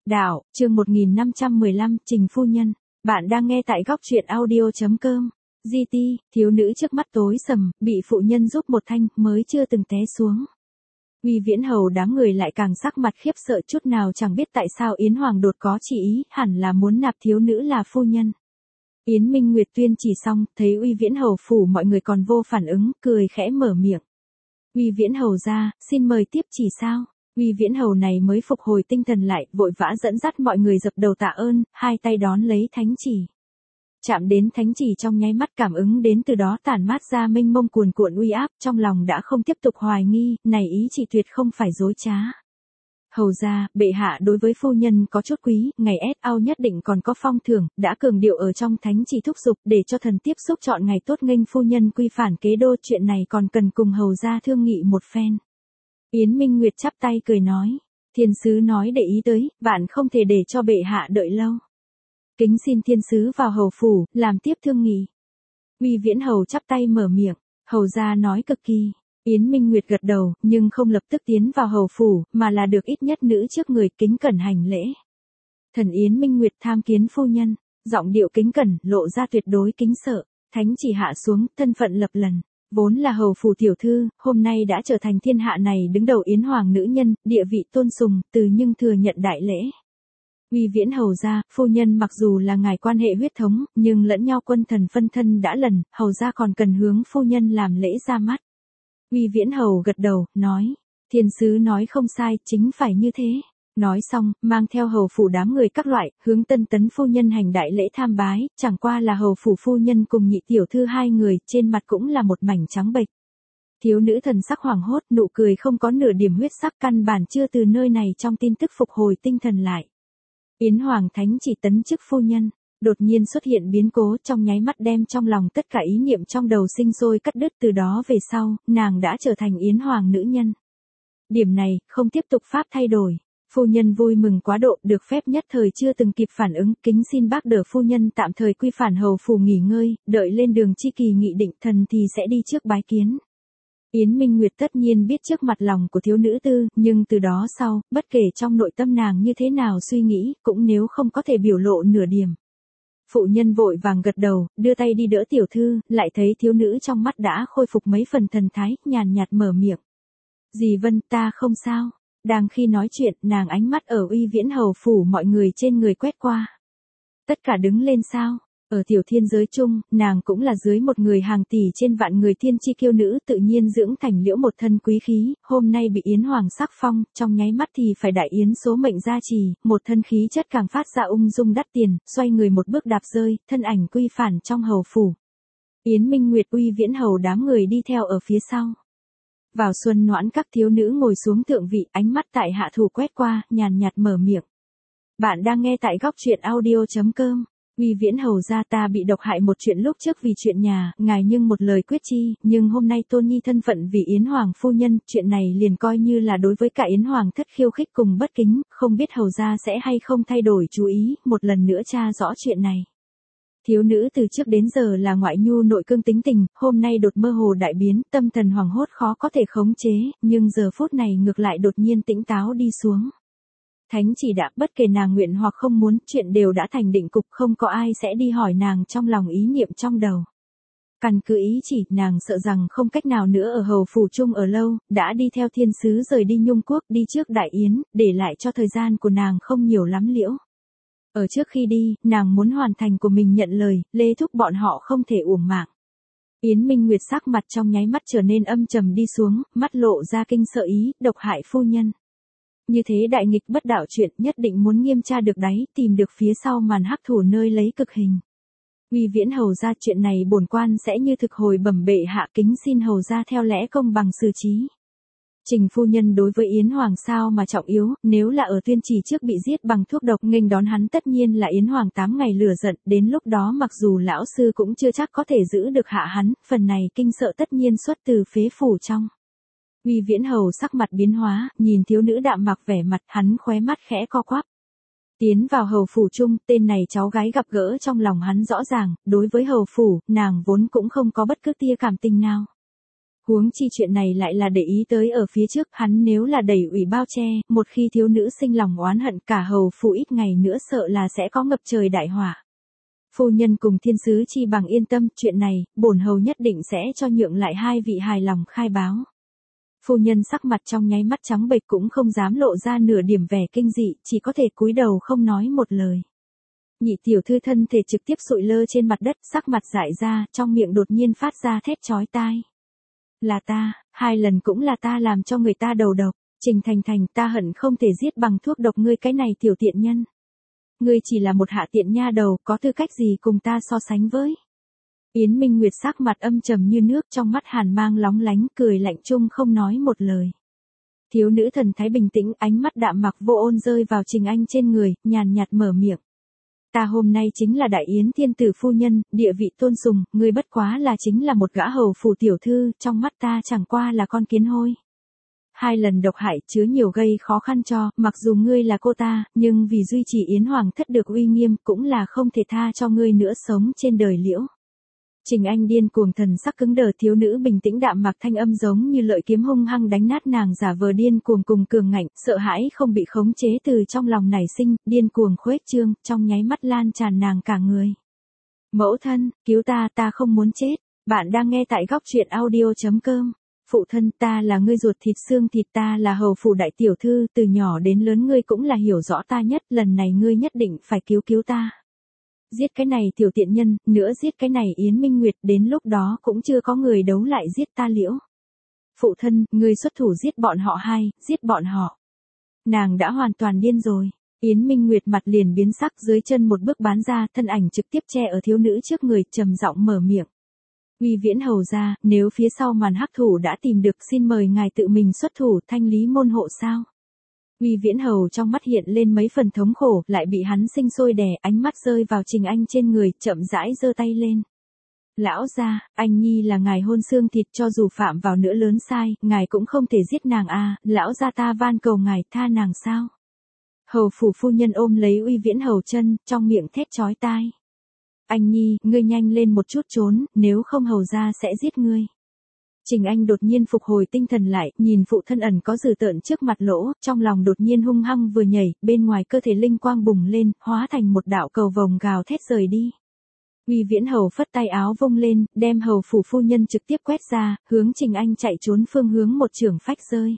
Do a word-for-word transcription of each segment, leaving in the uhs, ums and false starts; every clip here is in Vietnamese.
Đạo, chương một nghìn năm trăm mười lăm, Trình phu nhân. Bạn đang nghe tại góc truyện audio.com. giê tê, thiếu nữ trước mắt tối sầm, bị phụ nhân giúp một thanh, mới chưa từng té xuống. Uy Viễn Hầu đám người lại càng sắc mặt khiếp sợ, chút nào chẳng biết tại sao Yến Hoàng đột có chỉ ý, hẳn là muốn nạp thiếu nữ là phu nhân. Yến Minh Nguyệt tuyên chỉ xong, thấy Uy Viễn Hầu phủ mọi người còn vô phản ứng, cười khẽ mở miệng. Uy Viễn Hầu ra, xin mời tiếp chỉ sao? Uy Viễn Hầu này mới phục hồi tinh thần lại, vội vã dẫn dắt mọi người dập đầu tạ ơn, hai tay đón lấy thánh chỉ. Chạm đến thánh chỉ trong nháy mắt, cảm ứng đến từ đó tản mát ra mênh mông cuồn cuộn uy áp, trong lòng đã không tiếp tục hoài nghi, này ý chỉ tuyệt không phải dối trá. Hầu ra, bệ hạ đối với phu nhân có chút quý, ngày ét ao nhất định còn có phong thưởng, đã cường điệu ở trong thánh chỉ thúc giục để cho thần tiếp xúc chọn ngày tốt nghênh phu nhân quy phản kế đô, chuyện này còn cần cùng hầu ra thương nghị một phen. Yến Minh Nguyệt chắp tay cười nói, thiên sứ nói để ý tới, bạn không thể để cho bệ hạ đợi lâu. Kính xin thiên sứ vào hầu phủ, làm tiếp thương nghị. Uy Viễn Hầu chắp tay mở miệng, hầu ra nói cực kỳ. Yến Minh Nguyệt gật đầu, nhưng không lập tức tiến vào hầu phủ, mà là được ít nhất nữ trước người kính cẩn hành lễ. Thần Yến Minh Nguyệt tham kiến phu nhân, giọng điệu kính cẩn, lộ ra tuyệt đối kính sợ, thánh chỉ hạ xuống, thân phận lập lần. Vốn là hầu phủ tiểu thư, hôm nay đã trở thành thiên hạ này đứng đầu Yến Hoàng nữ nhân, địa vị tôn sùng, từ nhưng thừa nhận đại lễ. Uy Viễn Hầu ra, phu nhân mặc dù là ngài quan hệ huyết thống, nhưng lẫn nhau quân thần phân thân đã lần, hầu ra còn cần hướng phu nhân làm lễ ra mắt. Uy Viễn Hầu gật đầu, nói, thiên sứ nói không sai, chính phải như thế. Nói xong, mang theo hầu phủ đám người các loại, hướng tân tấn phu nhân hành đại lễ tham bái, chẳng qua là hầu phủ phu nhân cùng nhị tiểu thư hai người, trên mặt cũng là một mảnh trắng bệch. Thiếu nữ thần sắc hoảng hốt, nụ cười không có nửa điểm huyết sắc, căn bản chưa từ nơi này trong tin tức phục hồi tinh thần lại. Yến Hoàng thánh chỉ tấn chức phu nhân, đột nhiên xuất hiện biến cố, trong nháy mắt đem trong lòng tất cả ý niệm trong đầu sinh sôi cắt đứt, từ đó về sau, nàng đã trở thành Yến Hoàng nữ nhân. Điểm này, không tiếp tục pháp thay đổi. Phu nhân vui mừng quá độ, được phép nhất thời chưa từng kịp phản ứng, kính xin bác đỡ phu nhân tạm thời quy phản hầu phủ nghỉ ngơi, đợi lên đường chi kỳ nghị định, thần thì sẽ đi trước bái kiến. Yến Minh Nguyệt tất nhiên biết trước mặt lòng của thiếu nữ tư, nhưng từ đó sau, bất kể trong nội tâm nàng như thế nào suy nghĩ, cũng nếu không có thể biểu lộ nửa điểm. Phụ nhân vội vàng gật đầu, đưa tay đi đỡ tiểu thư, lại thấy thiếu nữ trong mắt đã khôi phục mấy phần thần thái, nhàn nhạt mở miệng. Dì Vân, ta không sao. Đang khi nói chuyện, nàng ánh mắt ở Uy Viễn Hầu phủ mọi người trên người quét qua. Tất cả đứng lên sao? Ở tiểu thiên giới chung, nàng cũng là dưới một người hàng tỷ trên vạn người thiên chi kiêu nữ, tự nhiên dưỡng thành liễu một thân quý khí, hôm nay bị Yến Hoàng sắc phong, trong nháy mắt thì phải đại yến số mệnh gia trì, một thân khí chất càng phát ra ung dung đắt tiền, xoay người một bước đạp rơi, thân ảnh quy phản trong hầu phủ. Yến Minh Nguyệt Uy Viễn Hầu đám người đi theo ở phía sau. Vào xuân noãn các thiếu nữ ngồi xuống thượng vị, ánh mắt tại hạ thủ quét qua, nhàn nhạt mở miệng. Bạn đang nghe tại góc truyện audio.com. Uy Viễn Hầu ra, ta bị độc hại một chuyện lúc trước vì chuyện nhà, ngài nhưng một lời quyết chi, nhưng hôm nay tôn nhi thân phận vì Yến Hoàng phu nhân, chuyện này liền coi như là đối với cả Yến Hoàng thất khiêu khích cùng bất kính, không biết hầu ra sẽ hay không thay đổi chú ý, một lần nữa tra rõ chuyện này. Thiếu nữ từ trước đến giờ là ngoại nhu nội cương tính tình, hôm nay đột mơ hồ đại biến, tâm thần hoảng hốt khó có thể khống chế, nhưng giờ phút này ngược lại đột nhiên tỉnh táo đi xuống. Thánh chỉ đã, bất kể nàng nguyện hoặc không muốn, chuyện đều đã thành định cục, không có ai sẽ đi hỏi nàng trong lòng ý niệm trong đầu. Căn cứ ý chỉ, nàng sợ rằng không cách nào nữa ở hầu phủ chung ở lâu, đã đi theo thiên sứ rời đi Nhung Quốc, đi trước đại yến, để lại cho thời gian của nàng không nhiều lắm liễu. Ở trước khi đi, nàng muốn hoàn thành của mình nhận lời, lê thúc bọn họ không thể uổng mạng. Yến Minh Nguyệt sắc mặt trong nháy mắt trở nên âm trầm đi xuống, mắt lộ ra kinh sợ ý, độc hại phu nhân. Như thế đại nghịch bất đạo chuyện, nhất định muốn nghiêm tra được đáy, tìm được phía sau màn hắc thủ nơi lấy cực hình. Uy Viễn Hầu ra, chuyện này bổn quan sẽ như thực hồi bẩm bệ hạ, kính xin hầu ra theo lẽ công bằng xử trí. Trình phu nhân đối với Yến Hoàng sao mà trọng yếu, nếu là ở tuyên chỉ trước bị giết bằng thuốc độc, nghênh đón hắn tất nhiên là Yến Hoàng tám ngày lửa giận, đến lúc đó mặc dù lão sư cũng chưa chắc có thể giữ được hạ hắn, phần này kinh sợ tất nhiên xuất từ phế phủ trong. Uy Viễn Hầu sắc mặt biến hóa, nhìn thiếu nữ đạm mặc vẻ mặt, hắn khóe mắt khẽ co quắp. Tiến vào hầu phủ chung, tên này cháu gái gặp gỡ trong lòng hắn rõ ràng, đối với hầu phủ, nàng vốn cũng không có bất cứ tia cảm tình nào. Huống chi chuyện này lại là để ý tới ở phía trước, hắn nếu là đẩy ủy bao che, một khi thiếu nữ sinh lòng oán hận cả hầu phủ ít ngày nữa sợ là sẽ có ngập trời đại họa. Phu nhân cùng thiên sứ chi bằng yên tâm, chuyện này, bổn hầu nhất định sẽ cho nhượng lại hai vị hài lòng khai báo. Phu nhân sắc mặt trong nháy mắt trắng bệch cũng không dám lộ ra nửa điểm vẻ kinh dị, chỉ có thể cúi đầu không nói một lời. Nhị tiểu thư thân thể trực tiếp sụi lơ trên mặt đất, sắc mặt dại ra, trong miệng đột nhiên phát ra thét chói tai. Là ta, hai lần cũng là ta làm cho người ta đầu độc, Trình Thành Thành, ta hận không thể giết bằng thuốc độc ngươi cái này tiểu tiện nhân. Ngươi chỉ là một hạ tiện nha đầu, có tư cách gì cùng ta so sánh với. Yến Minh Nguyệt sắc mặt âm trầm như nước, trong mắt hàn mang lóng lánh, cười lạnh chung không nói một lời. Thiếu nữ thần thái bình tĩnh, ánh mắt đạm mặc vô ôn rơi vào Trình Anh trên người, nhàn nhạt mở miệng. Ta hôm nay chính là đại yến thiên tử phu nhân, địa vị tôn sùng, ngươi bất quá là chính là một gã hầu phủ tiểu thư, trong mắt ta chẳng qua là con kiến hôi. Hai lần độc hại chứa nhiều gây khó khăn cho, mặc dù ngươi là cô ta, nhưng vì duy trì yến hoàng thất được uy nghiêm cũng là không thể tha cho ngươi nữa sống trên đời liễu. Trình Anh điên cuồng thần sắc cứng đờ, thiếu nữ bình tĩnh đạm mặc thanh âm giống như lợi kiếm hung hăng đánh nát nàng giả vờ điên cuồng cùng cường ngạnh, sợ hãi không bị khống chế từ trong lòng nảy sinh, điên cuồng khuếch trương, trong nháy mắt lan tràn nàng cả người. Mẫu thân, cứu ta, ta không muốn chết. Bạn đang nghe tại góc truyện audio chấm com. Phụ thân, ta là ngươi ruột thịt xương thịt, ta là hầu phủ đại tiểu thư, từ nhỏ đến lớn ngươi cũng là hiểu rõ ta nhất, lần này ngươi nhất định phải cứu cứu ta. Giết cái này tiểu tiện nhân, nữa giết cái này Yến Minh Nguyệt, đến lúc đó cũng chưa có người đấu lại giết ta liễu. Phụ thân, ngươi xuất thủ giết bọn họ hai, giết bọn họ. Nàng đã hoàn toàn điên rồi. Yến Minh Nguyệt mặt liền biến sắc, dưới chân một bước bán ra, thân ảnh trực tiếp che ở thiếu nữ trước người, trầm giọng mở miệng. Uy Viễn hầu ra, nếu phía sau màn hắc thủ đã tìm được, xin mời ngài tự mình xuất thủ, thanh lý môn hộ sao. Uy Viễn hầu trong mắt hiện lên mấy phần thống khổ, lại bị hắn sinh sôi đè, ánh mắt rơi vào Trình Anh trên người, chậm rãi giơ tay lên. Lão gia, anh nhi là ngài hôn xương thịt, cho dù phạm vào nữa lớn sai, ngài cũng không thể giết nàng à, lão gia ta van cầu ngài tha nàng sao. Hầu phủ phu nhân ôm lấy Uy Viễn hầu chân, trong miệng thét chói tai. Anh nhi, ngươi nhanh lên một chút trốn, nếu không hầu gia sẽ giết ngươi. Trình Anh đột nhiên phục hồi tinh thần lại, nhìn phụ thân ẩn có dừ tợn trước mặt lỗ, trong lòng đột nhiên hung hăng vừa nhảy, bên ngoài cơ thể linh quang bùng lên, hóa thành một đạo cầu vồng gào thét rời đi. Uy Viễn hầu phất tay áo vung lên, đem hầu phủ phu nhân trực tiếp quét ra, hướng Trình Anh chạy trốn phương hướng một trường phách rơi.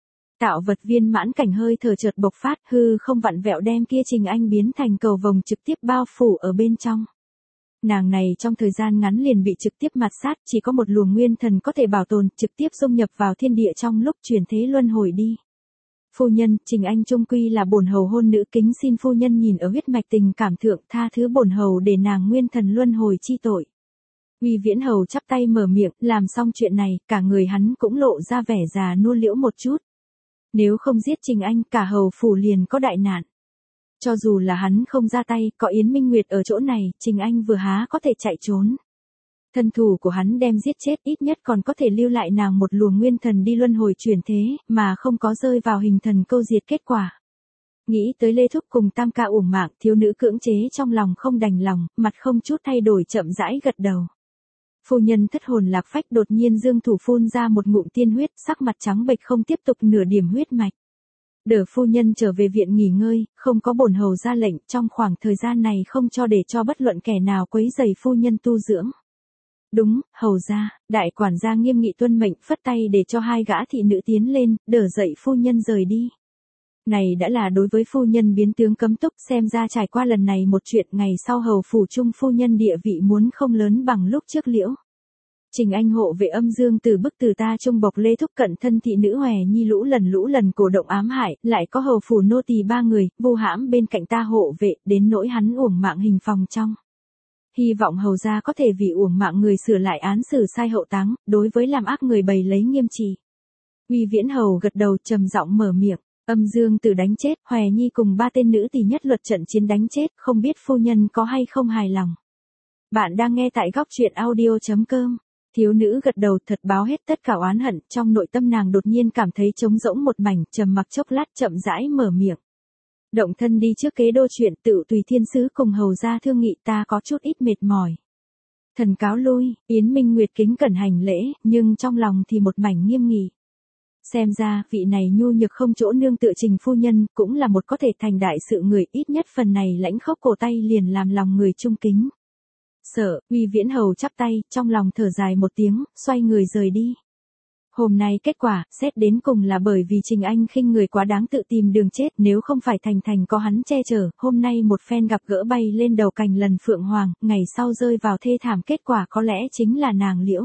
Tạo vật viên mãn cảnh hơi thở chợt bộc phát, hư không vặn vẹo đem kia Trình Anh biến thành cầu vồng trực tiếp bao phủ ở bên trong. Nàng này trong thời gian ngắn liền bị trực tiếp mạt sát, chỉ có một luồng nguyên thần có thể bảo tồn, trực tiếp dung nhập vào thiên địa trong lúc chuyển thế luân hồi đi. Phu nhân, Trình Anh trung quy là bổn hầu hôn nữ, kính xin phu nhân nhìn ở huyết mạch tình cảm thượng, tha thứ bổn hầu để nàng nguyên thần luân hồi chi tội. Uy Viễn hầu chắp tay mở miệng, làm xong chuyện này, cả người hắn cũng lộ ra vẻ già nua liễu một chút. Nếu không giết Trình Anh, cả hầu phủ liền có đại nạn. Cho dù là hắn không ra tay, có Yến Minh Nguyệt ở chỗ này, Trình Anh vừa há có thể chạy trốn. Thân thủ của hắn đem giết chết, ít nhất còn có thể lưu lại nàng một luồng nguyên thần đi luân hồi chuyển thế, mà không có rơi vào hình thần câu diệt kết quả. Nghĩ tới Lê Thúc cùng Tam ca uổng mạng, thiếu nữ cưỡng chế trong lòng không đành lòng, mặt không chút thay đổi chậm rãi gật đầu. Phu nhân thất hồn lạc phách, đột nhiên dương thủ phun ra một ngụm tiên huyết, sắc mặt trắng bệch không tiếp tục nửa điểm huyết mạch. Đỡ phu nhân trở về viện nghỉ ngơi, không có bổn hầu ra lệnh, trong khoảng thời gian này không cho để cho bất luận kẻ nào quấy rầy phu nhân tu dưỡng. Đúng, hầu ra, đại quản gia nghiêm nghị tuân mệnh, phất tay để cho hai gã thị nữ tiến lên, đỡ dậy phu nhân rời đi. Này đã là đối với phu nhân biến tướng cấm túc, xem ra trải qua lần này một chuyện, ngày sau hầu phủ trung phu nhân địa vị muốn không lớn bằng lúc trước liễu. Trình Anh hộ vệ âm dương từ bức từ ta trung bộc Lê Thúc cận thân thị nữ Hòe Nhi lũ lần lũ lần cổ động ám hại, lại có hầu phủ nô tỳ ba người, vu hãm bên cạnh ta hộ vệ, đến nỗi hắn uổng mạng hình phòng trong. Hy vọng hầu gia có thể vì uổng mạng người sửa lại án xử sai hậu táng, đối với làm ác người bày lấy nghiêm trị. Uy Viễn hầu gật đầu trầm giọng mở miệng, âm dương từ đánh chết, Hòe Nhi cùng ba tên nữ tỳ nhất luật trận chiến đánh chết, không biết phu nhân có hay không hài lòng. Bạn đang nghe tại góc truyện audio chấm com. Thiếu nữ gật đầu, thật báo hết tất cả oán hận, trong nội tâm nàng đột nhiên cảm thấy trống rỗng một mảnh, trầm mặc chốc lát chậm rãi mở miệng. Động thân đi trước kế đô chuyện, tự tùy thiên sứ cùng hầu gia thương nghị, ta có chút ít mệt mỏi. Thần cáo lui, Yến Minh Nguyệt kính cẩn hành lễ, nhưng trong lòng thì một mảnh nghiêm nghị. Xem ra, vị này nhu nhược không chỗ nương tựa Trình phu nhân, cũng là một có thể thành đại sự người, ít nhất phần này lãnh khốc cổ tay liền làm lòng người trung kính. Sợ, Uy Viễn Hầu chắp tay, trong lòng thở dài một tiếng, xoay người rời đi. Hôm nay kết quả, xét đến cùng là bởi vì Trình Anh khinh người quá đáng tự tìm đường chết, nếu không phải Thành Thành có hắn che chở, hôm nay một phen gặp gỡ bay lên đầu cành lần Phượng Hoàng, ngày sau rơi vào thê thảm kết quả có lẽ chính là nàng Liễu.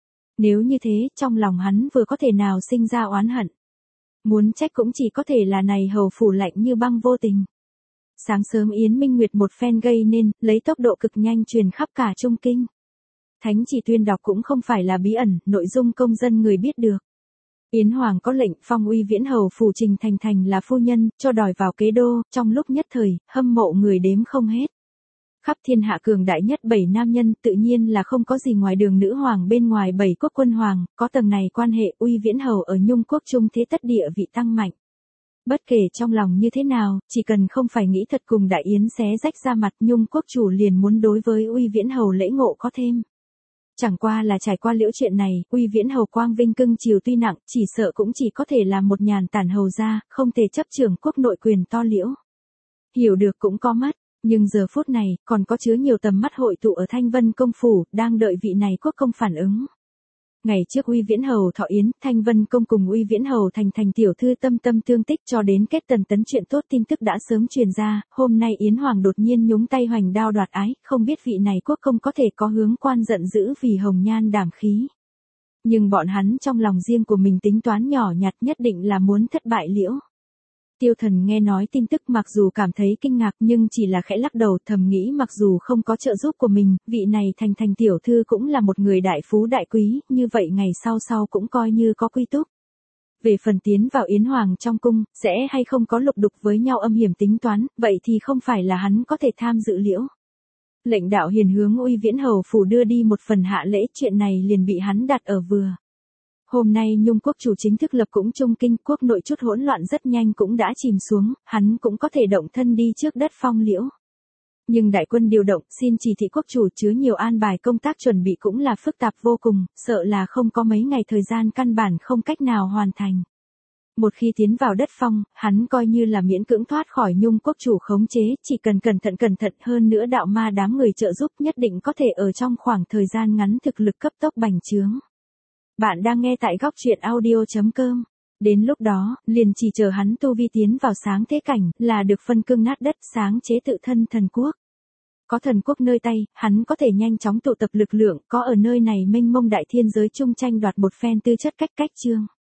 Nếu như thế, trong lòng hắn vừa có thể nào sinh ra oán hận. Muốn trách cũng chỉ có thể là này hầu phủ lạnh như băng vô tình. Sáng sớm Yến Minh Nguyệt một phen gây nên, lấy tốc độ cực nhanh truyền khắp cả Trung Kinh. Thánh chỉ tuyên đọc cũng không phải là bí ẩn, nội dung công dân người biết được. Yến Hoàng có lệnh phong Uy Viễn Hầu phủ Trình Thành Thành là phu nhân, cho đòi vào kế đô, trong lúc nhất thời, hâm mộ người đếm không hết. Khắp thiên hạ cường đại nhất bảy nam nhân, tự nhiên là không có gì ngoài đường nữ hoàng bên ngoài bảy quốc quân hoàng, có tầng này quan hệ Uy Viễn Hầu ở Nhung quốc trung thế tất địa vị tăng mạnh. Bất kể trong lòng như thế nào, chỉ cần không phải nghĩ thật cùng Đại Yến xé rách ra mặt, Nhung quốc chủ liền muốn đối với Uy Viễn Hầu lễ ngộ có thêm. Chẳng qua là trải qua liễu chuyện này, Uy Viễn Hầu quang vinh cưng chiều tuy nặng, chỉ sợ cũng chỉ có thể là một nhàn tản hầu gia, không thể chấp trưởng quốc nội quyền to liễu. Hiểu được cũng có mắt, nhưng giờ phút này, còn có chứa nhiều tầm mắt hội tụ ở Thanh Vân công phủ, đang đợi vị này quốc công phản ứng. Ngày trước Uy Viễn Hầu thọ yến, Thanh Vân công cùng Uy Viễn Hầu thành thành tiểu thư tâm tâm tương tích cho đến kết tần tấn chuyện tốt tin tức đã sớm truyền ra, hôm nay Yến Hoàng đột nhiên nhúng tay hoành đao đoạt ái, không biết vị này quốc công có thể có hướng quan giận dữ vì hồng nhan đảm khí. Nhưng bọn hắn trong lòng riêng của mình tính toán nhỏ nhặt nhất định là muốn thất bại liễu. Tiêu Thần nghe nói tin tức mặc dù cảm thấy kinh ngạc nhưng chỉ là khẽ lắc đầu, thầm nghĩ mặc dù không có trợ giúp của mình, vị này thành thành tiểu thư cũng là một người đại phú đại quý, như vậy ngày sau sau cũng coi như có quy túc. Về phần tiến vào Yến Hoàng trong cung, sẽ hay không có lục đục với nhau âm hiểm tính toán, vậy thì không phải là hắn có thể tham dự liễu. Lệnh đạo hiền hướng Uy Viễn Hầu phủ đưa đi một phần hạ lễ, chuyện này liền bị hắn đặt ở vừa. Hôm nay Nhung quốc chủ chính thức lập cũng Trung Kinh, quốc nội chút hỗn loạn rất nhanh cũng đã chìm xuống, hắn cũng có thể động thân đi trước đất phong liễu. Nhưng đại quân điều động, xin chỉ thị quốc chủ chứa nhiều an bài công tác chuẩn bị cũng là phức tạp vô cùng, sợ là không có mấy ngày thời gian căn bản không cách nào hoàn thành. Một khi tiến vào đất phong, hắn coi như là miễn cưỡng thoát khỏi Nhung quốc chủ khống chế, chỉ cần cẩn thận cẩn thận hơn nữa đạo ma đám người trợ giúp nhất định có thể ở trong khoảng thời gian ngắn thực lực cấp tốc bành trướng. Bạn đang nghe tại góc truyện audio chấm com. Đến lúc đó, liền chỉ chờ hắn tu vi tiến vào sáng thế cảnh, là được phân cương nát đất, sáng chế tự thân thần quốc. Có thần quốc nơi tay, hắn có thể nhanh chóng tụ tập lực lượng, có ở nơi này mênh mông đại thiên giới chung tranh đoạt một phen tư chất cách cách chương.